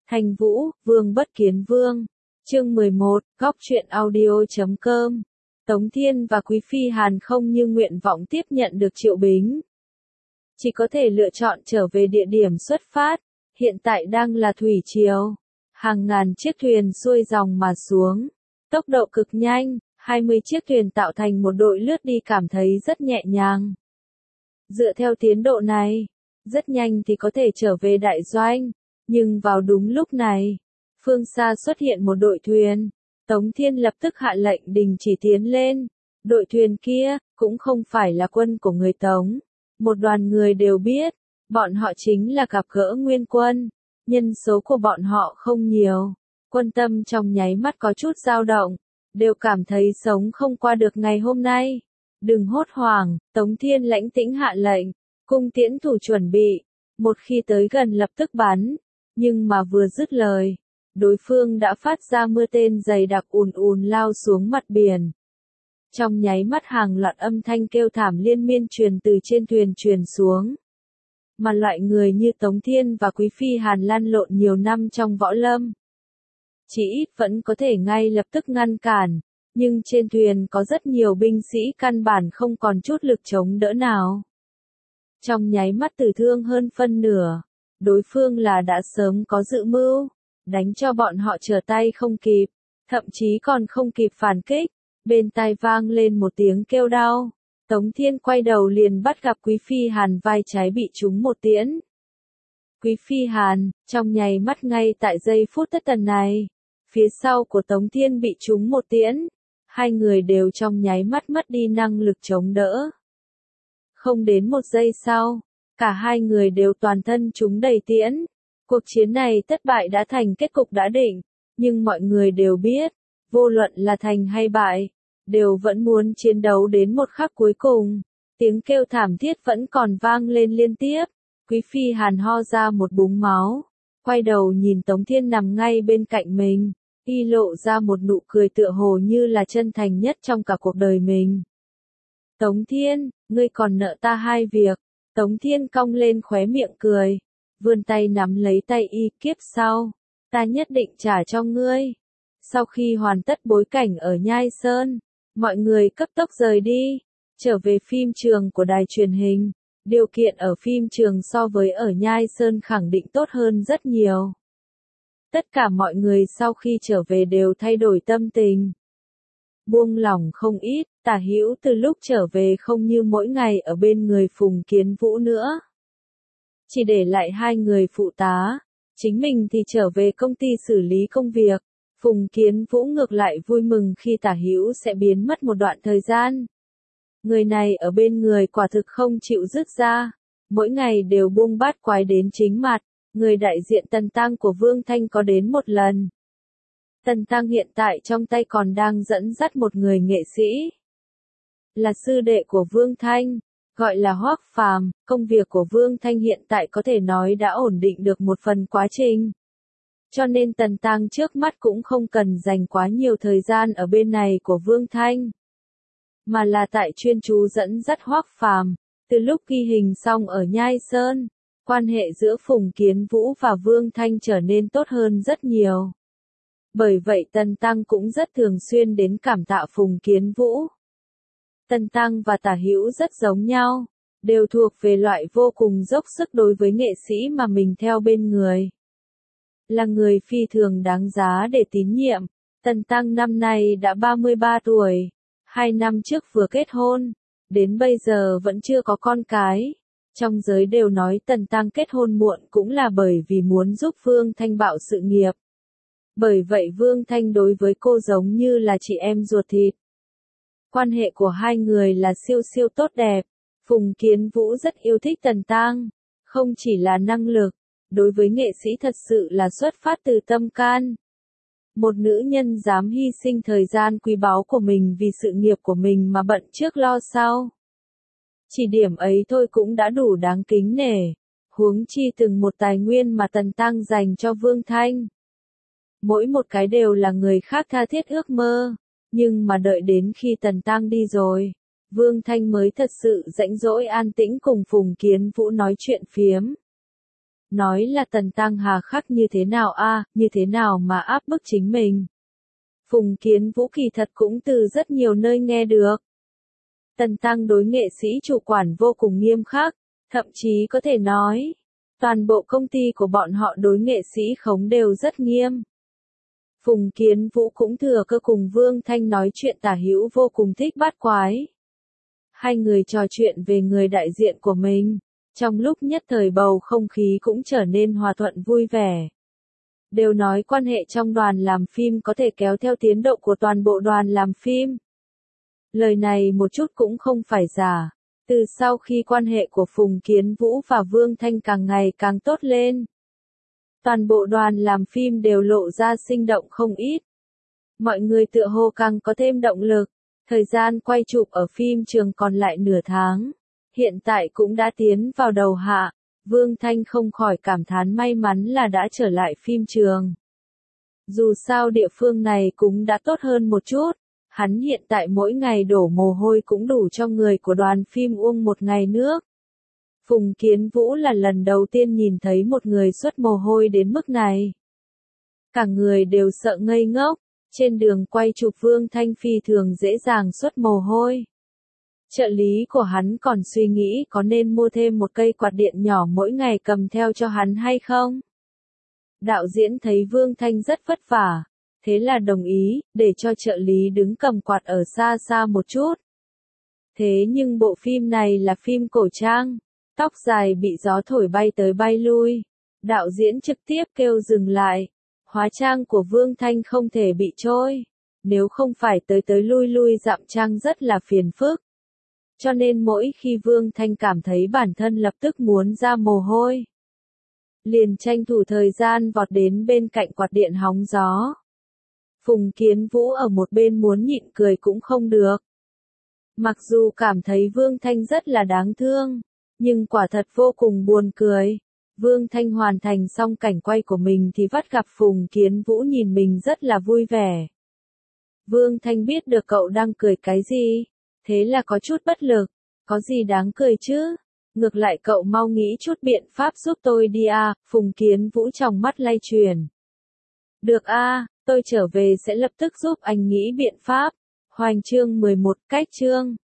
Thanh Vũ, Vương Bất Kiến Vương. Chương 11, Góc truyện audio.com. Tống Thiên và Quý Phi Hàn không như nguyện vọng tiếp nhận được Triệu Bính. Chỉ có thể lựa chọn trở về địa điểm xuất phát, hiện tại đang là thủy triều. Hàng ngàn chiếc thuyền xuôi dòng mà xuống. Tốc độ cực nhanh, 20 chiếc thuyền tạo thành một đội lướt đi cảm thấy rất nhẹ nhàng. Dựa theo tiến độ này, rất nhanh thì có thể trở về đại doanh. Nhưng vào đúng lúc này, phương xa xuất hiện một đội thuyền. Tống Thiên lập tức hạ lệnh đình chỉ tiến lên. Đội thuyền kia, cũng không phải là quân của người Tống. Một đoàn người đều biết, bọn họ chính là gặp gỡ Nguyên Quân. Nhân số của bọn họ không nhiều. Quân tâm trong nháy mắt có chút dao động, đều cảm thấy sống không qua được ngày hôm nay. Đừng hốt hoảng, Tống Thiên lãnh tĩnh hạ lệnh, cung tiễn thủ chuẩn bị. Một khi tới gần lập tức bắn. Nhưng mà vừa dứt lời, đối phương đã phát ra mưa tên dày đặc ùn ùn lao xuống mặt biển. Trong nháy mắt hàng loạt âm thanh kêu thảm liên miên truyền từ trên thuyền truyền xuống. Mà loại người như Tống Thiên và Quý Phi Hàn lăn lộn nhiều năm trong võ lâm. Chỉ ít vẫn có thể ngay lập tức ngăn cản, nhưng trên thuyền có rất nhiều binh sĩ căn bản không còn chút lực chống đỡ nào. Trong nháy mắt tử thương hơn phân nửa. Đối phương là đã sớm có dự mưu, đánh cho bọn họ trở tay không kịp, thậm chí còn không kịp phản kích. Bên tai vang lên một tiếng kêu đau. Tống Thiên quay đầu liền bắt gặp Quý Phi Hàn vai trái bị trúng một tiễn. Quý Phi Hàn, trong nháy mắt ngay tại giây phút thất thần này, phía sau của Tống Thiên bị trúng một tiễn. Hai người đều trong nháy mắt mất đi năng lực chống đỡ. Không đến một giây sau, cả hai người đều toàn thân trúng đầy tiễn. Cuộc chiến này thất bại đã thành kết cục đã định, nhưng mọi người đều biết, vô luận là thành hay bại, đều vẫn muốn chiến đấu đến một khắc cuối cùng. Tiếng kêu thảm thiết vẫn còn vang lên liên tiếp. Quý Phi Hàn ho ra một búng máu, quay đầu nhìn Tống Thiên nằm ngay bên cạnh mình, y lộ ra một nụ cười tựa hồ như là chân thành nhất trong cả cuộc đời mình. Tống Thiên, ngươi còn nợ ta hai việc. Tống Thiên cong lên khóe miệng cười, vươn tay nắm lấy tay y, kiếp sau, ta nhất định trả cho ngươi. Sau khi hoàn tất bối cảnh ở Nhai Sơn, mọi người cấp tốc rời đi, trở về phim trường của đài truyền hình. Điều kiện ở phim trường so với ở Nhai Sơn khẳng định tốt hơn rất nhiều. Tất cả mọi người sau khi trở về đều thay đổi tâm tình. Buông lỏng không ít, Tả Hữu từ lúc trở về không như mỗi ngày ở bên người Phùng Kiến Vũ nữa. Chỉ để lại hai người phụ tá, chính mình thì trở về công ty xử lý công việc. Phùng Kiến Vũ ngược lại vui mừng khi Tả Hữu sẽ biến mất một đoạn thời gian. Người này ở bên người quả thực không chịu dứt ra, mỗi ngày đều buông bát quái đến chính mặt. Người đại diện Tần Tăng của Vương Thanh có đến một lần. Tần Tăng hiện tại trong tay còn đang dẫn dắt một người nghệ sĩ. Là sư đệ của Vương Thanh, gọi là Hoắc Phàm. Công việc của Vương Thanh hiện tại có thể nói đã ổn định được một phần quá trình. Cho nên Tần Tăng trước mắt cũng không cần dành quá nhiều thời gian ở bên này của Vương Thanh. Mà là tại chuyên chú dẫn dắt Hoắc Phàm. Từ lúc ghi hình xong ở Nhai Sơn, quan hệ giữa Phùng Kiến Vũ và Vương Thanh trở nên tốt hơn rất nhiều. Bởi vậy Tần Tăng cũng rất thường xuyên đến cảm tạ Phùng Kiến Vũ. Tần Tăng và Tả Hữu rất giống nhau, đều thuộc về loại vô cùng dốc sức đối với nghệ sĩ mà mình theo bên người. Là người phi thường đáng giá để tín nhiệm. Tần Tăng năm nay đã 33 tuổi, 2 năm trước vừa kết hôn, đến bây giờ vẫn chưa có con cái. Trong giới đều nói Tần Tăng kết hôn muộn cũng là bởi vì muốn giúp Vương Thanh bạo sự nghiệp. Bởi vậy Vương Thanh đối với cô giống như là chị em ruột thịt. Quan hệ của hai người là siêu siêu tốt đẹp. Phùng Kiến Vũ rất yêu thích Tần Tăng, không chỉ là năng lực, đối với nghệ sĩ thật sự là xuất phát từ tâm can. Một nữ nhân dám hy sinh thời gian quý báu của mình vì sự nghiệp của mình mà bận trước lo sau. Chỉ điểm ấy thôi cũng đã đủ đáng kính nể, huống chi từng một tài nguyên mà Tần Tăng dành cho Vương Thanh. Mỗi một cái đều là người khác tha thiết ước mơ, nhưng mà đợi đến khi Tần Tăng đi rồi, Vương Thanh mới thật sự rãnh rỗi an tĩnh cùng Phùng Kiến Vũ nói chuyện phiếm. nói là Tần Tăng hà khắc như thế nào a, như thế nào mà áp bức chính mình. Phùng Kiến Vũ kỳ thật cũng từ rất nhiều nơi nghe được. Tần Tăng đối nghệ sĩ chủ quản vô cùng nghiêm khắc, thậm chí có thể nói, toàn bộ công ty của bọn họ đối nghệ sĩ khống đều rất nghiêm. Phùng Kiến Vũ cũng thừa cơ cùng Vương Thanh nói chuyện tả hữu vô cùng thích bát quái. Hai người trò chuyện về người đại diện của mình, trong lúc nhất thời bầu không khí cũng trở nên hòa thuận vui vẻ. Đều nói quan hệ trong đoàn làm phim có thể kéo theo tiến độ của toàn bộ đoàn làm phim. Lời này một chút cũng không phải giả. Từ sau khi quan hệ của Phùng Kiến Vũ và Vương Thanh càng ngày càng tốt lên, toàn bộ đoàn làm phim đều lộ ra sinh động không ít. Mọi người tựa hồ càng có thêm động lực. Thời gian quay chụp ở phim trường còn lại nửa tháng. Hiện tại cũng đã tiến vào đầu hạ. Vương Thanh không khỏi cảm thán may mắn là đã trở lại phim trường. Dù sao địa phương này cũng đã tốt hơn một chút. Hắn hiện tại mỗi ngày đổ mồ hôi cũng đủ cho người của đoàn phim uống một ngày nước. Phùng Kiến Vũ là lần đầu tiên nhìn thấy một người xuất mồ hôi đến mức này. Cả người đều sợ ngây ngốc. Trên đường quay chụp Vương Thanh phi thường dễ dàng xuất mồ hôi. Trợ lý của hắn còn suy nghĩ có nên mua thêm một cây quạt điện nhỏ mỗi ngày cầm theo cho hắn hay không. Đạo diễn thấy Vương Thanh rất vất vả, thế là đồng ý, để cho trợ lý đứng cầm quạt ở xa xa một chút. Thế nhưng bộ phim này là phim cổ trang, tóc dài bị gió thổi bay tới bay lui. Đạo diễn trực tiếp kêu dừng lại. Hóa trang của Vương Thanh không thể bị trôi. Nếu không phải tới tới lui lui dặm trang rất là phiền phức. Cho nên mỗi khi Vương Thanh cảm thấy bản thân lập tức muốn ra mồ hôi, liền tranh thủ thời gian vọt đến bên cạnh quạt điện hóng gió. Phùng Kiến Vũ ở một bên muốn nhịn cười cũng không được. Mặc dù cảm thấy Vương Thanh rất là đáng thương, nhưng quả thật vô cùng buồn cười. Vương Thanh hoàn thành xong cảnh quay của mình thì bắt gặp Phùng Kiến Vũ nhìn mình rất là vui vẻ. Vương Thanh biết được cậu đang cười cái gì, thế là có chút bất lực, có gì đáng cười chứ? Ngược lại cậu mau nghĩ chút biện pháp giúp tôi đi à, Phùng Kiến Vũ trong mắt lay chuyển. Được à, tôi trở về sẽ lập tức giúp anh nghĩ biện pháp. Hoành chương 11 cách chương.